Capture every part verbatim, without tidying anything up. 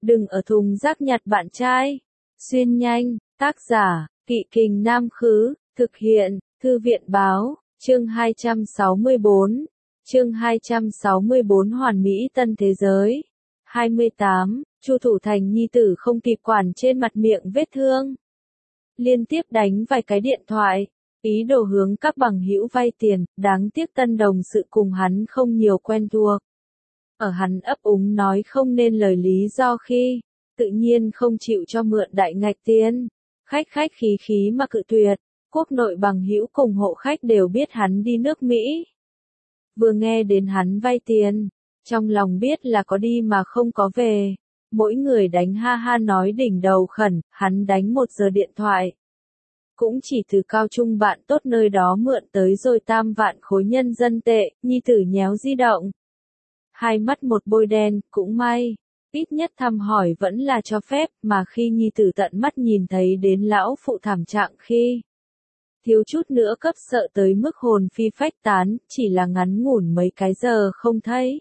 Đừng ở thùng rác nhặt bạn trai. Xuyên nhanh, tác giả, Kỵ Kình Nam Khứ, thực hiện, Thư viện Báo, chương hai trăm sáu mươi bốn. Chương hai trăm sáu mươi bốn Hoàn Mỹ Tân Thế Giới. hai mươi tám, Chu Thủ Thành nhi tử không kịp quản trên mặt miệng vết thương. Liên tiếp đánh vài cái điện thoại, ý đồ hướng các bằng hữu vay tiền, đáng tiếc tân đồng sự cùng hắn không nhiều quen thuộc. Ở hắn ấp úng nói không nên lời lý do khi, tự nhiên không chịu cho mượn đại ngạch tiền. Khách khách khí khí mà cự tuyệt, quốc nội bằng hữu cùng hộ khách đều biết hắn đi nước Mỹ. Vừa nghe đến hắn vay tiền, trong lòng biết là có đi mà không có về. Mỗi người đánh ha ha nói đỉnh đầu khẩn, hắn đánh một giờ điện thoại. Cũng chỉ từ cao trung bạn tốt nơi đó mượn tới rồi tam vạn khối nhân dân tệ, nhi tử nhéo di động. Hai mắt một bôi đen, cũng may. Ít nhất thăm hỏi vẫn là cho phép, mà khi nhi tử tận mắt nhìn thấy đến lão phụ thảm trạng khi. Thiếu chút nữa cấp sợ tới mức hồn phi phách tán, chỉ là ngắn ngủn mấy cái giờ không thấy.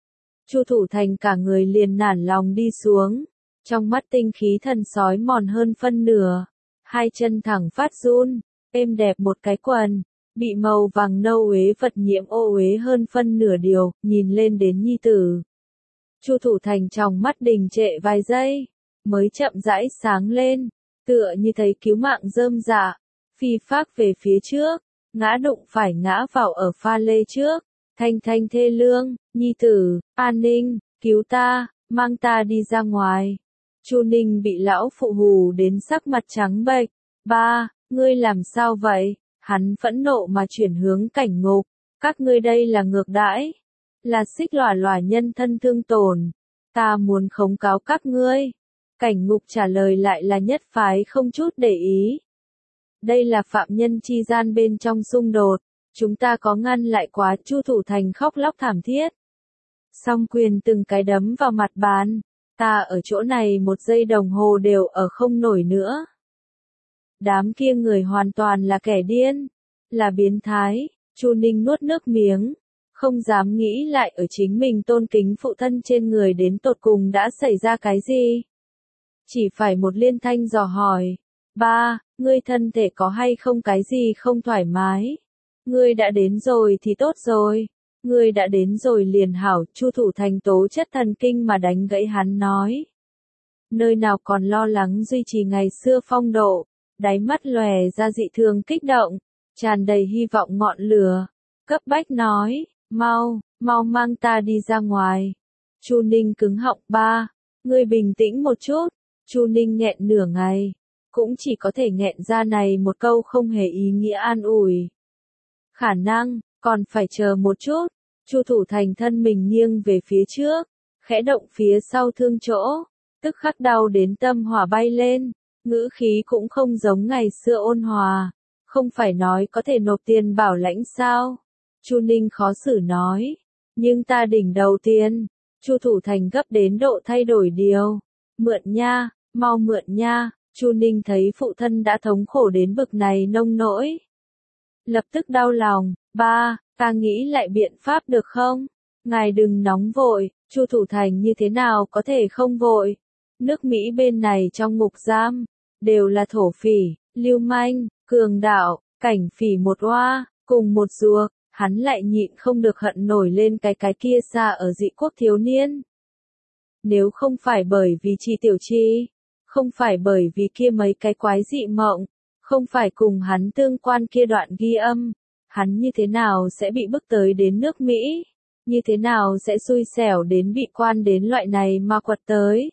Chu Thủ Thành cả người liền nản lòng đi xuống, trong mắt tinh khí thần sói mòn hơn phân nửa, hai chân thẳng phát run, êm đẹp một cái quần, bị màu vàng nâu uế vật nhiễm ô uế hơn phân nửa điều, nhìn lên đến nhi tử. Chu Thủ Thành trong mắt đình trệ vài giây, mới chậm rãi sáng lên, tựa như thấy cứu mạng rơm rạ, phi phác về phía trước, ngã đụng phải ngã vào ở pha lê trước, thanh thanh thê lương, nhi tử, an ninh, cứu ta, mang ta đi ra ngoài. Chu Ninh bị lão phụ hù đến sắc mặt trắng bệch, ba, ngươi làm sao vậy? Hắn phẫn nộ mà chuyển hướng Cảnh Ngục, các ngươi đây là ngược đãi, là xích lòa lòa nhân thân thương tổn, ta muốn khống cáo các ngươi. Cảnh Ngục trả lời lại là nhất phái không chút để ý. Đây là phạm nhân chi gian bên trong xung đột, chúng ta có ngăn lại quá. Chu Thủ Thành khóc lóc thảm thiết. Song quyền từng cái đấm vào mặt bàn, ta ở chỗ này một giây đồng hồ đều ở không nổi nữa. Đám kia người hoàn toàn là kẻ điên, là biến thái. Chu Ninh nuốt nước miếng, không dám nghĩ lại ở chính mình tôn kính phụ thân trên người đến tột cùng đã xảy ra cái gì. Chỉ phải một liên thanh dò hỏi, ba, ngươi thân thể có hay không cái gì không thoải mái? Ngươi đã đến rồi thì tốt rồi, ngươi đã đến rồi liền hảo. Chu Thủ Thành tố chất thần kinh mà đánh gãy hắn nói. Nơi nào còn lo lắng duy trì ngày xưa phong độ, đáy mắt lòe ra dị thường kích động, tràn đầy hy vọng ngọn lửa, cấp bách nói, mau, mau mang ta đi ra ngoài. Chu Ninh cứng họng, ba, ngươi bình tĩnh một chút. Chu Ninh nghẹn nửa ngày, cũng chỉ có thể nghẹn ra này một câu không hề ý nghĩa an ủi. Khả năng, còn phải chờ một chút. Chu Thủ Thành thân mình nghiêng về phía trước, khẽ động phía sau thương chỗ, tức khắc đau đến tâm hỏa bay lên, ngữ khí cũng không giống ngày xưa ôn hòa, không phải nói có thể nộp tiền bảo lãnh sao? Chu Ninh khó xử nói, nhưng ta đỉnh đầu tiền. Chu Thủ Thành gấp đến độ thay đổi điều, mượn nha, mau mượn nha. Chu Ninh thấy phụ thân đã thống khổ đến bực này nông nỗi, lập tức đau lòng, ba, ta nghĩ lại biện pháp được không? Ngài đừng nóng vội. Chu Thủ Thành như thế nào có thể không vội? Nước Mỹ bên này trong ngục giam, đều là thổ phỉ, lưu manh, cường đạo, cảnh phỉ một oa, cùng một ruột, hắn lại nhịn không được hận nổi lên cái cái kia xa ở dị quốc thiếu niên. Nếu không phải bởi vì Chi Tiểu Chi, không phải bởi vì kia mấy cái quái dị mộng, không phải cùng hắn tương quan kia đoạn ghi âm, hắn như thế nào sẽ bị bức tới đến nước Mỹ? Như thế nào sẽ xui xẻo đến bị quan đến loại này mà quật tới?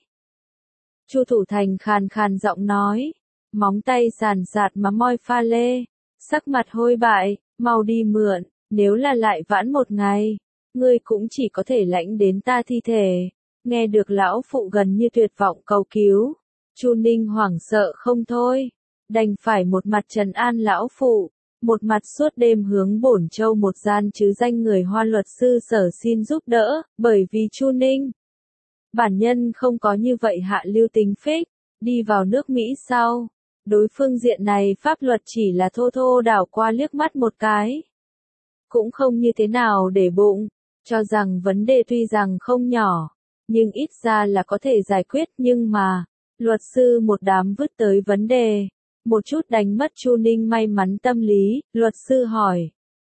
Chu Thủ Thành khàn khàn giọng nói, móng tay sàn sạt mà moi pha lê, sắc mặt hôi bại, mau đi mượn, nếu là lại vãn một ngày, ngươi cũng chỉ có thể lãnh đến ta thi thể. Nghe được lão phụ gần như tuyệt vọng cầu cứu, Chu Ninh hoảng sợ không thôi, đành phải một mặt trấn an lão phụ, một mặt suốt đêm hướng Bổn Châu một gian chứ danh người Hoa luật sư sở xin giúp đỡ, bởi vì Chu Ninh bản nhân không có như vậy hạ lưu tính phích, đi vào nước Mỹ sau, đối phương diện này pháp luật chỉ là thô thô đảo qua liếc mắt một cái, cũng không như thế nào để bụng, cho rằng vấn đề tuy rằng không nhỏ, nhưng ít ra là có thể giải quyết, nhưng mà, luật sư một đám vứt tới vấn đề, một chút đánh mất Chu Ninh may mắn tâm lý, luật sư hỏi.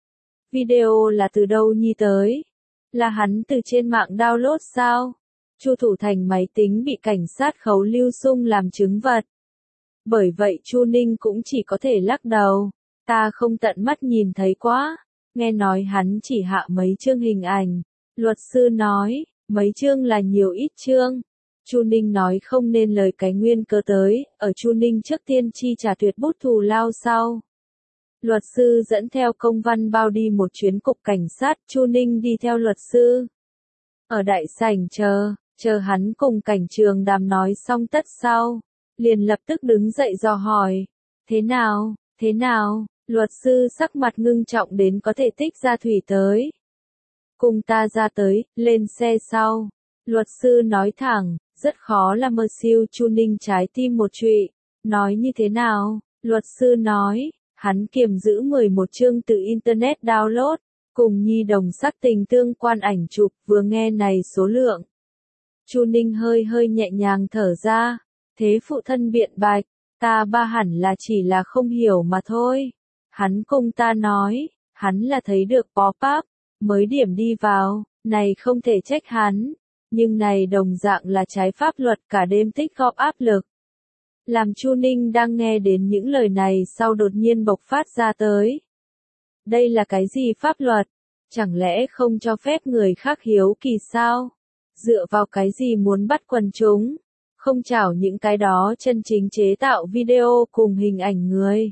Video là từ đâu nhi tới? Là hắn từ trên mạng download sao? Chu Thủ Thành máy tính bị cảnh sát khấu lưu sung làm chứng vật. Bởi vậy Chu Ninh cũng chỉ có thể lắc đầu. Ta không tận mắt nhìn thấy quá. Nghe nói hắn chỉ hạ mấy chương hình ảnh. Luật sư nói, mấy chương là nhiều ít chương. Chu Ninh nói không nên lời cái nguyên cớ tới, ở Chu Ninh trước tiên chi trả tuyệt bút thù lao sau. Luật sư dẫn theo công văn bao đi một chuyến cục cảnh sát, Chu Ninh đi theo luật sư. Ở đại sảnh chờ, chờ hắn cùng cảnh trường đàm nói xong tất sau, liền lập tức đứng dậy dò hỏi. Thế nào, thế nào, luật sư sắc mặt ngưng trọng đến có thể tích ra thủy tới. Cùng ta ra tới, lên xe sau. Luật sư nói thẳng, rất khó là mơ siêu. Chu Ninh trái tim một trụy. Nói như thế nào? Luật sư nói, hắn kiềm giữ mười một chương từ Internet download, cùng nhi đồng sắc tình tương quan ảnh chụp, vừa nghe này số lượng. Chu Ninh hơi hơi nhẹ nhàng thở ra, thế phụ thân biện bạch, ta ba hẳn là chỉ là không hiểu mà thôi. Hắn cùng ta nói, hắn là thấy được pop-up, mới điểm đi vào, này không thể trách hắn, nhưng này đồng dạng là trái pháp luật, cả đêm tích góp áp lực. Làm Chu Ninh đang nghe đến những lời này sau đột nhiên bộc phát ra tới. Đây là cái gì pháp luật? Chẳng lẽ không cho phép người khác hiếu kỳ sao? Dựa vào cái gì muốn bắt quần chúng? Không chảo những cái đó chân chính chế tạo video cùng hình ảnh người.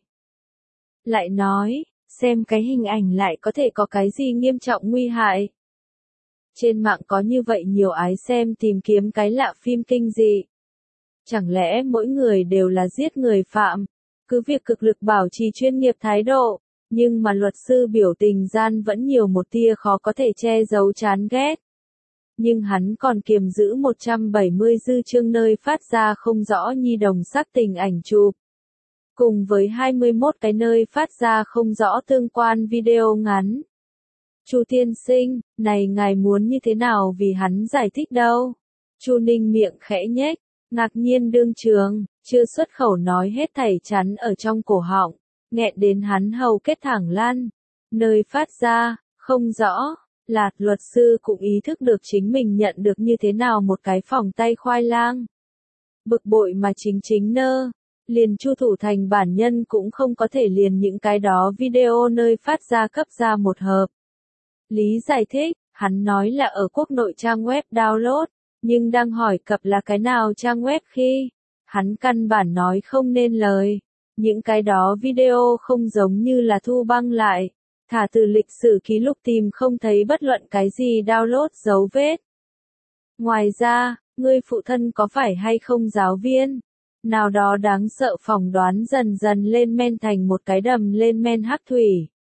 Lại nói, xem cái hình ảnh lại có thể có cái gì nghiêm trọng nguy hại. Trên mạng có như vậy nhiều ái xem tìm kiếm cái lạ phim kinh dị. Chẳng lẽ mỗi người đều là giết người phạm? Cứ việc cực lực bảo trì chuyên nghiệp thái độ, nhưng mà luật sư biểu tình gian vẫn nhiều một tia khó có thể che giấu chán ghét. Nhưng hắn còn kiềm giữ một trăm bảy mươi dư chương nơi phát ra không rõ nhi đồng sắc tình ảnh chụp. Cùng với hai mươi mốt cái nơi phát ra không rõ tương quan video ngắn. Chu tiên sinh, này ngài muốn như thế nào vì hắn giải thích đâu? Chu Ninh miệng khẽ nhếch, ngạc nhiên đương trường, chưa xuất khẩu nói hết thảy chắn ở trong cổ họng, nghẹn đến hắn hầu kết thẳng lăn. Nơi phát ra, không rõ, là luật sư cũng ý thức được chính mình nhận được như thế nào một cái phòng tay khoai lang. Bực bội mà chính chính nơ, liền Chu Thủ Thành bản nhân cũng không có thể liền những cái đó video nơi phát ra cấp ra một hợp. Lý giải thích, hắn nói là ở quốc nội trang web download, nhưng đang hỏi cập là cái nào trang web khi, hắn căn bản nói không nên lời. Những cái đó video không giống như là thu băng lại, thả từ lịch sử ký lục tìm không thấy bất luận cái gì download dấu vết. Ngoài ra, ngươi phụ thân có phải hay không giáo viên? Nào đó đáng sợ phỏng đoán dần dần lên men thành một cái đầm lên men hắc thủy.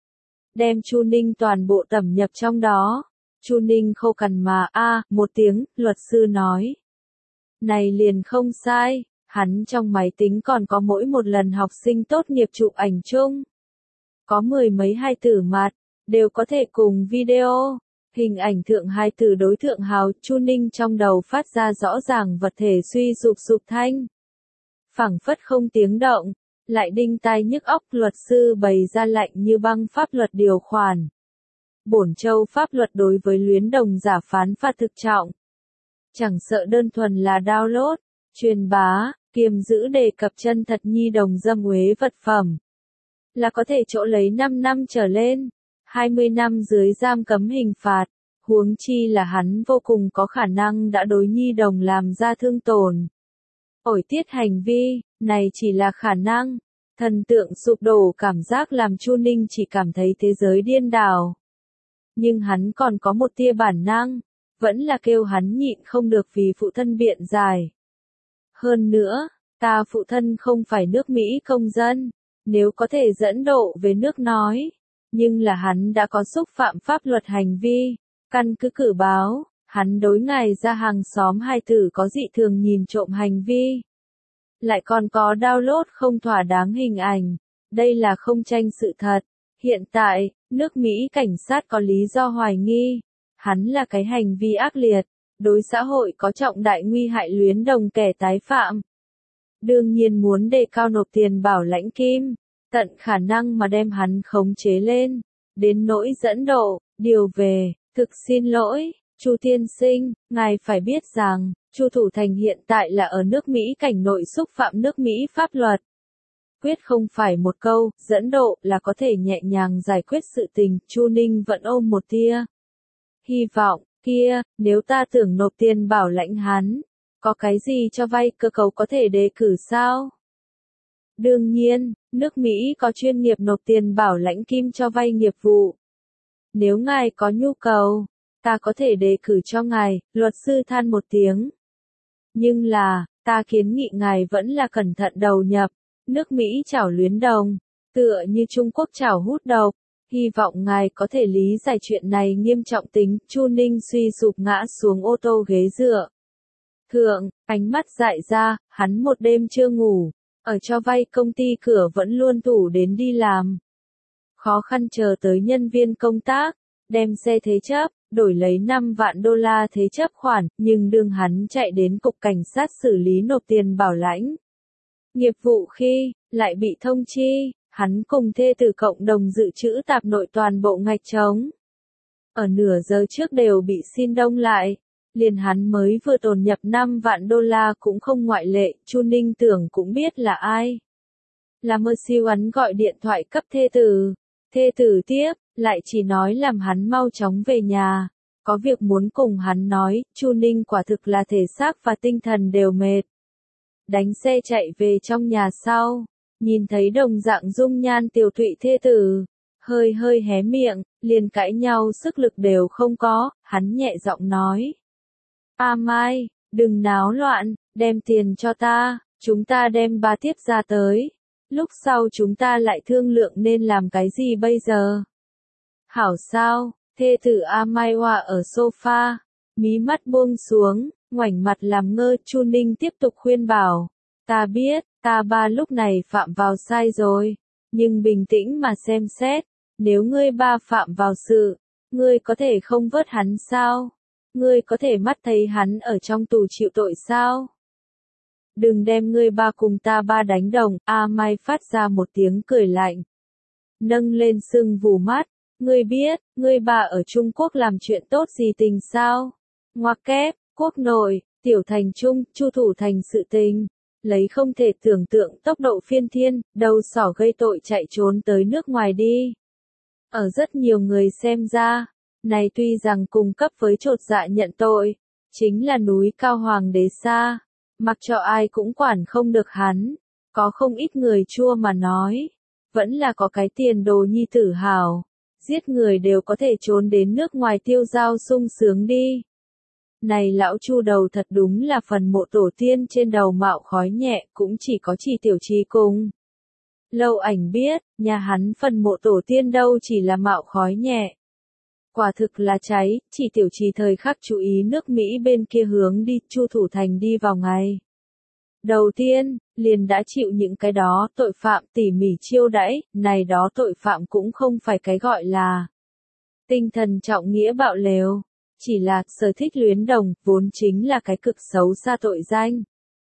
Đem Chu Ninh toàn bộ tẩm nhập trong đó. Chu Ninh khô cằn mà a à, một tiếng, luật sư nói. Này liền không sai, hắn trong máy tính còn có mỗi một lần học sinh tốt nghiệp chụp ảnh chung. Có mười mấy hai tử mặt, đều có thể cùng video. Hình ảnh thượng hai tử đối thượng hào, Chu Ninh trong đầu phát ra rõ ràng vật thể suy sụp sụp thanh. Phẳng phất không tiếng động, lại đinh tai nhức óc. Luật sư bày ra lạnh như băng pháp luật điều khoản. Bổn châu pháp luật đối với luyến đồng giả phán phạt thực trọng. Chẳng sợ đơn thuần là download, truyền bá, kiềm giữ đề cập chân thật nhi đồng dâm uế vật phẩm. Là có thể chỗ lấy năm năm trở lên, hai mươi năm dưới giam cấm hình phạt, huống chi là hắn vô cùng có khả năng đã đối nhi đồng làm ra thương tổn. Ổi tiết hành vi, này chỉ là khả năng, thần tượng sụp đổ cảm giác làm Chu Ninh chỉ cảm thấy thế giới điên đảo. Nhưng hắn còn có một tia bản năng, vẫn là kêu hắn nhịn không được vì phụ thân biện giải. Hơn nữa, ta phụ thân không phải nước Mỹ công dân, nếu có thể dẫn độ về nước nói, nhưng là hắn đã có xúc phạm pháp luật hành vi, căn cứ cử báo, hắn đối ngài ra hàng xóm hai tử có dị thường nhìn trộm hành vi. Lại còn có download không thỏa đáng hình ảnh, đây là không tranh sự thật. Hiện tại, nước Mỹ cảnh sát có lý do hoài nghi, hắn là cái hành vi ác liệt, đối xã hội có trọng đại nguy hại luyến đồng kẻ tái phạm. Đương nhiên muốn đề cao nộp tiền bảo lãnh kim, tận khả năng mà đem hắn khống chế lên, đến nỗi dẫn độ, điều về, thực xin lỗi, Chu tiên sinh, ngài phải biết rằng, Chu Thủ Thành hiện tại là ở nước Mỹ cảnh nội xúc phạm nước Mỹ pháp luật. Quyết không phải một câu, dẫn độ là có thể nhẹ nhàng giải quyết sự tình, Chu Ninh vẫn ôm một tia hy vọng, kia, nếu ta tưởng nộp tiền bảo lãnh hắn, có cái gì cho vay cơ cấu có thể đề cử sao? Đương nhiên, nước Mỹ có chuyên nghiệp nộp tiền bảo lãnh kim cho vay nghiệp vụ. Nếu ngài có nhu cầu, ta có thể đề cử cho ngài, luật sư than một tiếng. Nhưng là, ta kiến nghị ngài vẫn là cẩn thận đầu nhập, nước Mỹ chảo luyến đồng, tựa như Trung Quốc chảo hút độc. Hy vọng ngài có thể lý giải chuyện này nghiêm trọng tính, Chu Ninh suy sụp ngã xuống ô tô ghế dựa. Thượng, ánh mắt dại ra, hắn một đêm chưa ngủ, ở cho vay công ty cửa vẫn luôn tủ đến đi làm. Khó khăn chờ tới nhân viên công tác, đem xe thế chấp, đổi lấy năm vạn đô la thế chấp khoản, nhưng đương hắn chạy đến cục cảnh sát xử lý nộp tiền bảo lãnh. Nghiệp vụ khi, lại bị thông chi, hắn cùng thê tử cộng đồng dự trữ tạp nội toàn bộ ngạch trống. Ở nửa giờ trước đều bị xin đông lại, liền hắn mới vừa tồn nhập năm vạn đô la cũng không ngoại lệ, Chu Ninh tưởng cũng biết là ai. Là Mơ Siêu Ấn gọi điện thoại cấp thê tử, thê tử tiếp, lại chỉ nói làm hắn mau chóng về nhà, có việc muốn cùng hắn nói, Chu Ninh quả thực là thể xác và tinh thần đều mệt. Đánh xe chạy về trong nhà sau, nhìn thấy đồng dạng dung nhan tiều tụy thê tử, hơi hơi hé miệng, liền cãi nhau sức lực đều không có, hắn nhẹ giọng nói. A Mai, đừng náo loạn, đem tiền cho ta, chúng ta đem ba tiếp ra tới. Lúc sau chúng ta lại thương lượng nên làm cái gì bây giờ? Hảo sao, thê tử A Mai Hoa ở sofa, mí mắt buông xuống, ngoảnh mặt làm ngơ, Chu Ninh tiếp tục khuyên bảo. Ta biết, ta ba lúc này phạm vào sai rồi, nhưng bình tĩnh mà xem xét, nếu ngươi ba phạm vào sự, ngươi có thể không vớt hắn sao? Ngươi có thể mắt thấy hắn ở trong tù chịu tội sao? Đừng đem ngươi ba cùng ta ba đánh đồng, A Mai phát ra một tiếng cười lạnh. Nâng lên sưng vù mắt, ngươi biết, ngươi ba ở Trung Quốc làm chuyện tốt gì tình sao? Ngoặc kép, quốc nội, tiểu thành trung, Chu Thủ Thành sự tình. Lấy không thể tưởng tượng tốc độ phiên thiên, đầu sỏ gây tội chạy trốn tới nước ngoài đi. Ở rất nhiều người xem ra, này tuy rằng cùng cấp với trột dạ nhận tội, chính là núi cao hoàng đế xa, mặc cho ai cũng quản không được hắn, có không ít người chua mà nói, vẫn là có cái tiền đồ nhi tử hào, giết người đều có thể trốn đến nước ngoài tiêu giao sung sướng đi. Này lão Chu đầu thật đúng là phần mộ tổ tiên trên đầu mạo khói nhẹ, cũng chỉ có chỉ tiểu trì cùng. Lâu Ảnh biết, nhà hắn phần mộ tổ tiên đâu chỉ là mạo khói nhẹ. Quả thực là cháy, chỉ tiểu trì thời khắc chú ý nước Mỹ bên kia hướng đi, Chu Thủ Thành đi vào ngày. Đầu tiên, liền đã chịu những cái đó tội phạm tỉ mỉ chiêu đãi, này đó tội phạm cũng không phải cái gọi là tinh thần trọng nghĩa bạo lều. Chỉ là, sở thích luyến đồng, vốn chính là cái cực xấu xa tội danh.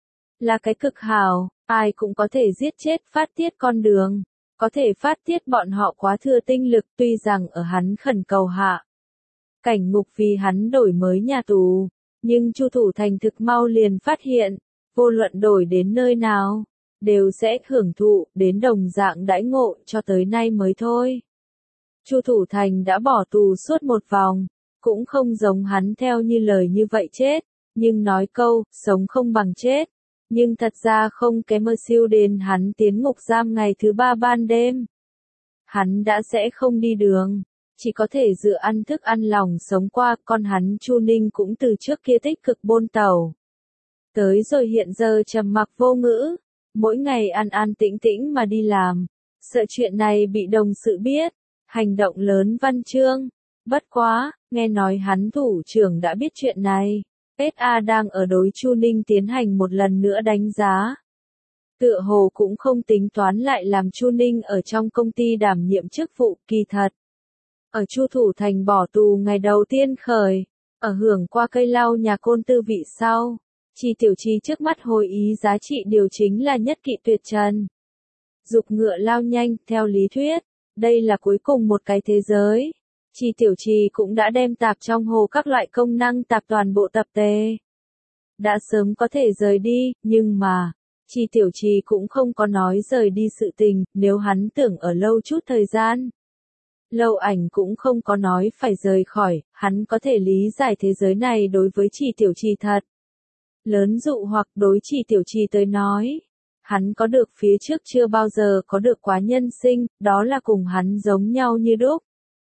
Là cái cực hào, ai cũng có thể giết chết phát tiết con đường. Có thể phát tiết bọn họ quá thừa tinh lực tuy rằng ở hắn khẩn cầu hạ. Cảnh ngục vì hắn đổi mới nhà tù. Nhưng Chu Thủ Thành thực mau liền phát hiện, vô luận đổi đến nơi nào, đều sẽ hưởng thụ đến đồng dạng đãi ngộ cho tới nay mới thôi. Chu Thủ Thành đã bỏ tù suốt một vòng. Cũng không giống hắn theo như lời như vậy chết, nhưng nói câu, sống không bằng chết. Nhưng thật ra không kém Mơ Siêu đến hắn tiến ngục giam ngày thứ ba ban đêm. Hắn đã sẽ không đi đường, chỉ có thể dựa ăn thức ăn lòng sống qua, con hắn Chu Ninh cũng từ trước kia tích cực bôn tàu. Tới rồi hiện giờ trầm mặc vô ngữ, mỗi ngày ăn ăn tĩnh tĩnh mà đi làm, sợ chuyện này bị đồng sự biết, hành động lớn văn chương. Bất quá, nghe nói hắn thủ trưởng đã biết chuyện này. ét a đang ở đối Chu Ninh tiến hành một lần nữa đánh giá. Tựa hồ cũng không tính toán lại làm Chu Ninh ở trong công ty đảm nhiệm chức vụ, kỳ thật. Ở Chu Thủ Thành bỏ tù ngày đầu tiên khởi, Ở hưởng qua cây lau nhà côn tư vị sau, Chi Tiểu Chi trước mắt hồi ý giá trị điều chính là nhất kỵ tuyệt trần. Dục ngựa lao nhanh, theo lý thuyết, đây là cuối cùng một cái thế giới. Chi Tiểu Chi cũng đã đem tạp trong hồ các loại công năng tạp toàn bộ tập tề. Đã sớm có thể rời đi, nhưng mà, Chi Tiểu Chi cũng không có nói rời đi sự tình, nếu hắn tưởng ở lâu chút thời gian. Lâu Ảnh cũng không có nói phải rời khỏi, hắn có thể lý giải thế giới này đối với Chi Tiểu Chi thật. Lớn dụ hoặc đối Chi Tiểu Chi tới nói. Hắn có được phía trước chưa bao giờ có được quá nhân sinh, đó là cùng hắn giống nhau như đúc.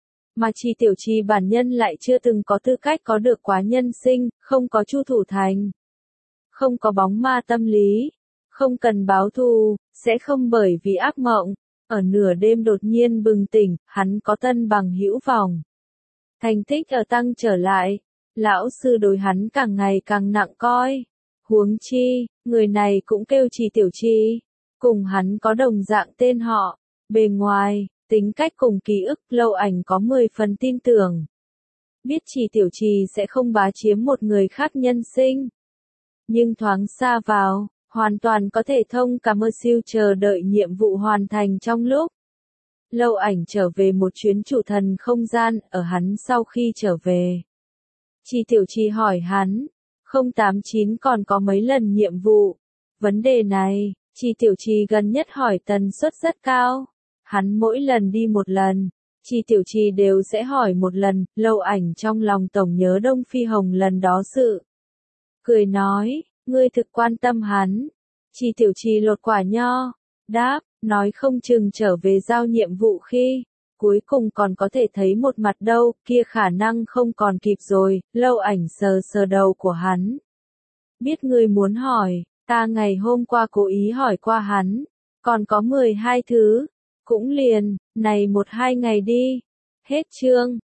Mà Chi Tiểu Chi bản nhân lại chưa từng có tư cách có được quá nhân sinh, không có chu thủ thành. Không có bóng ma tâm lý, không cần báo thù, sẽ không bởi vì ác mộng, ở nửa đêm đột nhiên bừng tỉnh, hắn có tân bằng hữu vòng. Thành tích ở tăng trở lại, lão sư đối hắn càng ngày càng nặng coi. Huống chi, người này cũng kêu Chi Tiểu Chi, cùng hắn có đồng dạng tên họ, bề ngoài, tính cách cùng ký ức Lâu Ảnh có mười phần tin tưởng. Biết Chi Tiểu Chi sẽ không bá chiếm một người khác nhân sinh. Nhưng thoáng xa vào, hoàn toàn có thể thông cả mơ siêu chờ đợi nhiệm vụ hoàn thành trong lúc. Lâu Ảnh trở về một chuyến chủ thần không gian, ở hắn sau khi trở về. Chi Tiểu Chi hỏi hắn, không tám chín còn có mấy lần nhiệm vụ. Vấn đề này, Chi Tiểu Chi gần nhất hỏi tần suất rất cao. Hắn mỗi lần đi một lần, Chi Tiểu Chi đều sẽ hỏi một lần, Lâu Ảnh trong lòng tổng nhớ Đông Phi Hồng lần đó sự. Cười nói, ngươi thực quan tâm hắn. Chi Tiểu Chi lột quả nho, đáp, nói không chừng trở về giao nhiệm vụ khi, cuối cùng còn có thể thấy một mặt đâu, kia khả năng không còn kịp rồi. Lâu Ảnh sờ sờ đầu của hắn. Biết ngươi muốn hỏi, ta ngày hôm qua cố ý hỏi qua hắn, còn có mười hai thứ, cũng liền, này một hai ngày đi. Hết chương.